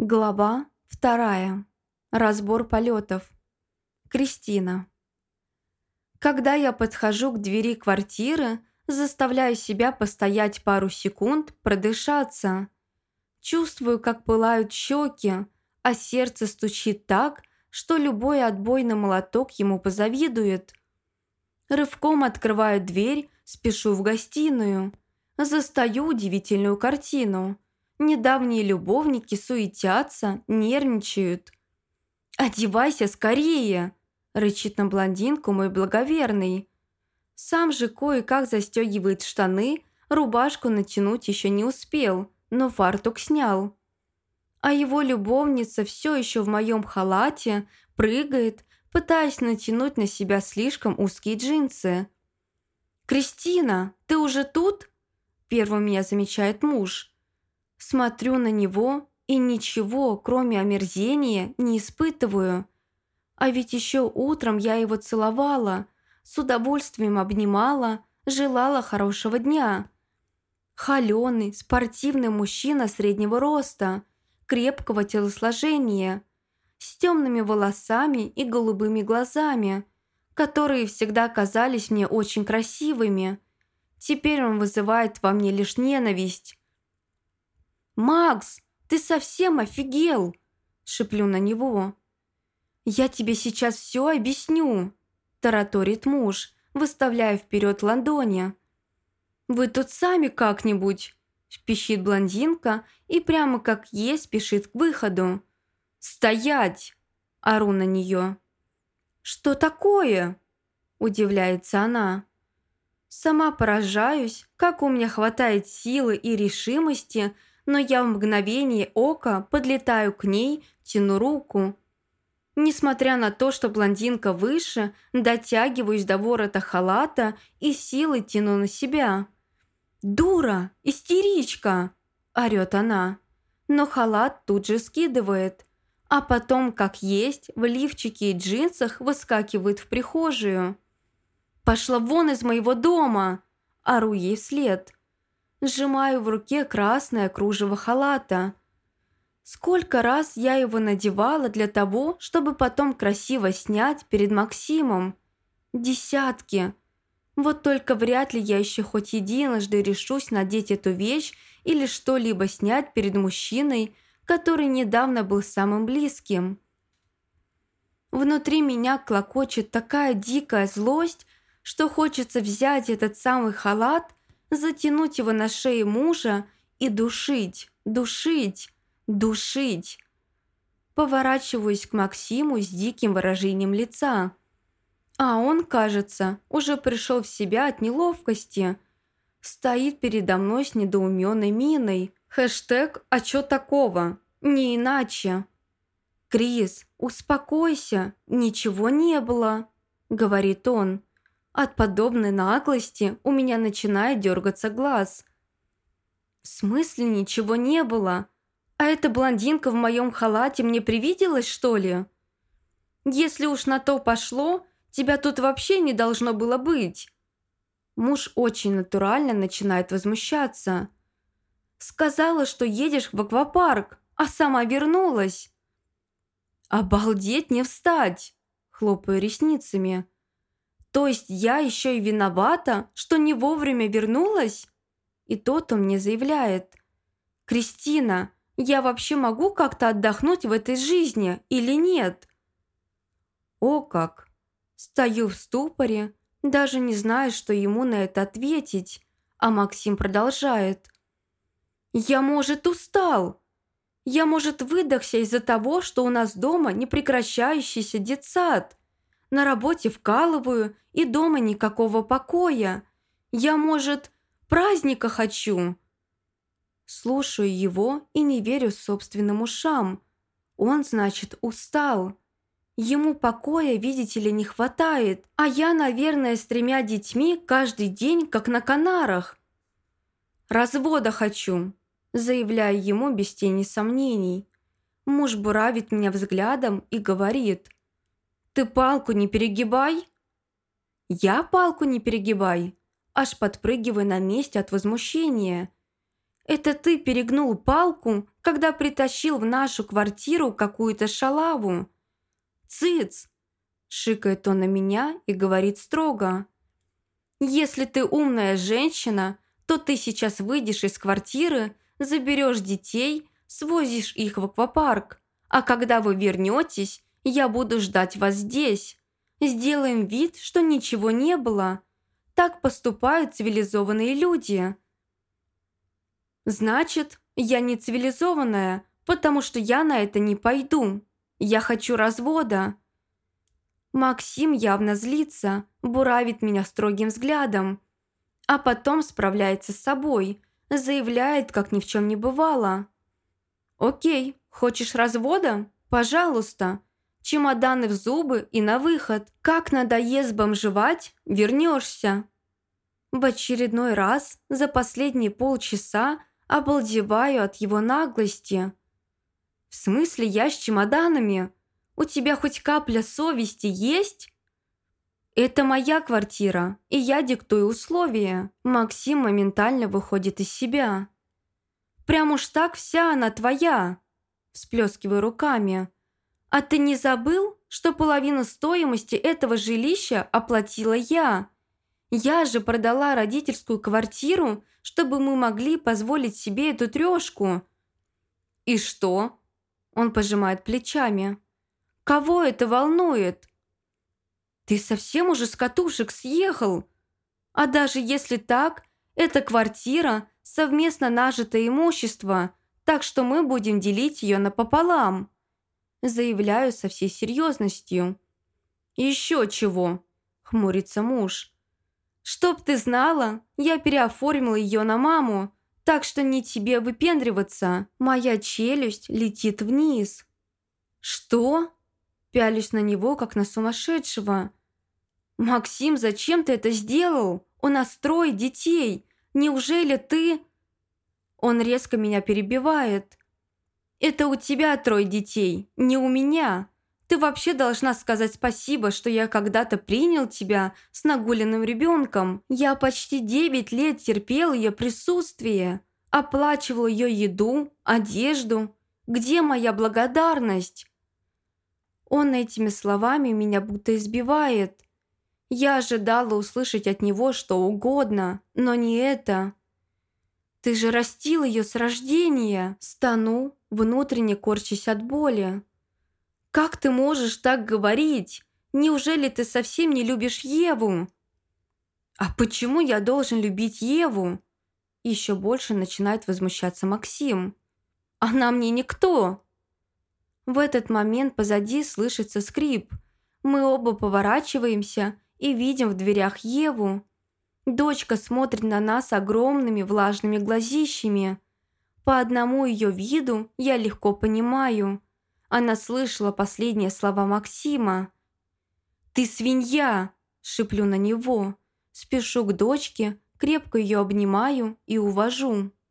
Глава 2. Разбор полетов. Кристина. Когда я подхожу к двери квартиры, заставляю себя постоять пару секунд, продышаться. Чувствую, как пылают щеки, а сердце стучит так, что любой отбойный молоток ему позавидует. Рывком открываю дверь, спешу в гостиную. Застаю удивительную картину. Недавние любовники суетятся, нервничают. «Одевайся скорее!» – рычит на блондинку мой благоверный. Сам же кое-как застегивает штаны, рубашку натянуть еще не успел, но фартук снял. А его любовница все еще в моем халате прыгает, пытаясь натянуть на себя слишком узкие джинсы. «Кристина, ты уже тут?» – первым меня замечает муж. Смотрю на него и ничего, кроме омерзения, не испытываю. А ведь еще утром я его целовала, с удовольствием обнимала, желала хорошего дня. Холеный, спортивный мужчина среднего роста, крепкого телосложения, с темными волосами и голубыми глазами, которые всегда казались мне очень красивыми. Теперь он вызывает во мне лишь ненависть. «Макс, ты совсем офигел!» – шеплю на него. «Я тебе сейчас все объясню», – тараторит муж, выставляя вперед ладони. «Вы тут сами как-нибудь», – пищит блондинка и прямо как есть спешит к выходу. «Стоять!» – ору на нее. «Что такое?» – удивляется она. Сама поражаюсь, как у меня хватает силы и решимости, но я в мгновение ока подлетаю к ней, тяну руку. Несмотря на то, что блондинка выше, дотягиваюсь до ворота халата и силой тяну на себя. «Дура! Истеричка!» – орёт она. Но халат тут же скидывает, а потом, как есть, в лифчике и джинсах выскакивает в прихожую. «Пошла вон из моего дома!» – ору ей вслед. Сжимаю в руке красное кружево халата. Сколько раз я его надевала для того, чтобы потом красиво снять перед Максимом? Десятки. Вот только вряд ли я еще хоть единожды решусь надеть эту вещь или что-либо снять перед мужчиной, который недавно был самым близким. Внутри меня клокочет такая дикая злость, что хочется взять этот самый халат, затянуть его на шее мужа и душить, душить, душить. Поворачиваюсь к Максиму с диким выражением лица. А он, кажется, уже пришел в себя от неловкости. Стоит передо мной с недоуменной миной. Хэштег «А чё такого?» Не иначе. «Крис, успокойся, ничего не было», — говорит он. От подобной наглости у меня начинает дергаться глаз. «В смысле ничего не было? А эта блондинка в моем халате мне привиделась, что ли? Если уж на то пошло, тебя тут вообще не должно было быть». Муж очень натурально начинает возмущаться. «Сказала, что едешь в аквапарк, а сама вернулась». «Обалдеть не встать!» – хлопаю ресницами. «То есть я еще и виновата, что не вовремя вернулась?» И тот он мне заявляет. «Кристина, я вообще могу как-то отдохнуть в этой жизни или нет?» О как! Стою в ступоре, даже не знаю, что ему на это ответить, а Максим продолжает. «Я, может, устал. Я, может, выдохся из-за того, что у нас дома непрекращающийся детсад. На работе вкалываю, и дома никакого покоя. Я, может, праздника хочу». Слушаю его и не верю собственным ушам. Он, значит, устал. Ему покоя, видите ли, не хватает, а я, наверное, с 3 детьми каждый день, как на Канарах. «Развода хочу», заявляю ему без тени сомнений. Муж буравит меня взглядом и говорит: «Ты палку не перегибай». «Я палку не перегибай», аж подпрыгиваю на месте от возмущения. Это ты перегнул палку, когда притащил в нашу квартиру какую-то шалаву. Цыц! Шикает он на меня и говорит строго. Если ты умная женщина, то ты сейчас выйдешь из квартиры, заберешь детей, свозишь их в аквапарк. А когда вы вернетесь, я буду ждать вас здесь. Сделаем вид, что ничего не было. Так поступают цивилизованные люди. Значит, я не цивилизованная, потому что я на это не пойду. Я хочу развода. Максим явно злится, буравит меня строгим взглядом, а потом справляется с собой, заявляет, как ни в чем не бывало. «Окей, хочешь развода? Пожалуйста. Чемоданы в зубы и на выход. Как надоест бомжевать, вернешься». В очередной раз за последние полчаса обалдеваю от его наглости. «В смысле я с чемоданами? У тебя хоть капля совести есть?» «Это моя квартира, и я диктую условия». Максим моментально выходит из себя. «Прям уж так вся она твоя», всплескиваю руками. «А ты не забыл, что половину стоимости этого жилища оплатила я? Я же продала родительскую квартиру, чтобы мы могли позволить себе эту трешку». «И что?» Он пожимает плечами. «Кого это волнует?» «Ты совсем уже с катушек съехал? А даже если так, эта квартира – совместно нажитое имущество, так что мы будем делить ее напополам», заявляю со всей серьезностью. «Еще чего?» – хмурится муж. «Чтоб ты знала, я переоформила ее на маму, так что не тебе выпендриваться». Моя челюсть летит вниз. «Что?» Пялюсь на него, как на сумасшедшего. «Максим, зачем ты это сделал? У нас 3 детей. Неужели ты...» Он резко меня перебивает. «Это у тебя 3 детей, не у меня. Ты вообще должна сказать спасибо, что я когда-то принял тебя с нагуленным ребенком. Я почти 9 лет терпел ее присутствие, оплачивал ее еду, одежду. Где моя благодарность?» Он этими словами меня будто избивает. Я ожидала услышать от него что угодно, но не это. «Ты же растил ее с рождения!» Стану, внутренне корчась от боли. «Как ты можешь так говорить? Неужели ты совсем не любишь Еву?» «А почему я должен любить Еву?» Еще больше начинает возмущаться Максим. «Она мне никто!» В этот момент позади слышится скрип. Мы оба поворачиваемся и видим в дверях Еву. Дочка смотрит на нас огромными влажными глазищами. По одному ее виду я легко понимаю. Она слышала последние слова Максима. «Ты свинья!» – шиплю на него. Спешу к дочке, крепко ее обнимаю и увожу.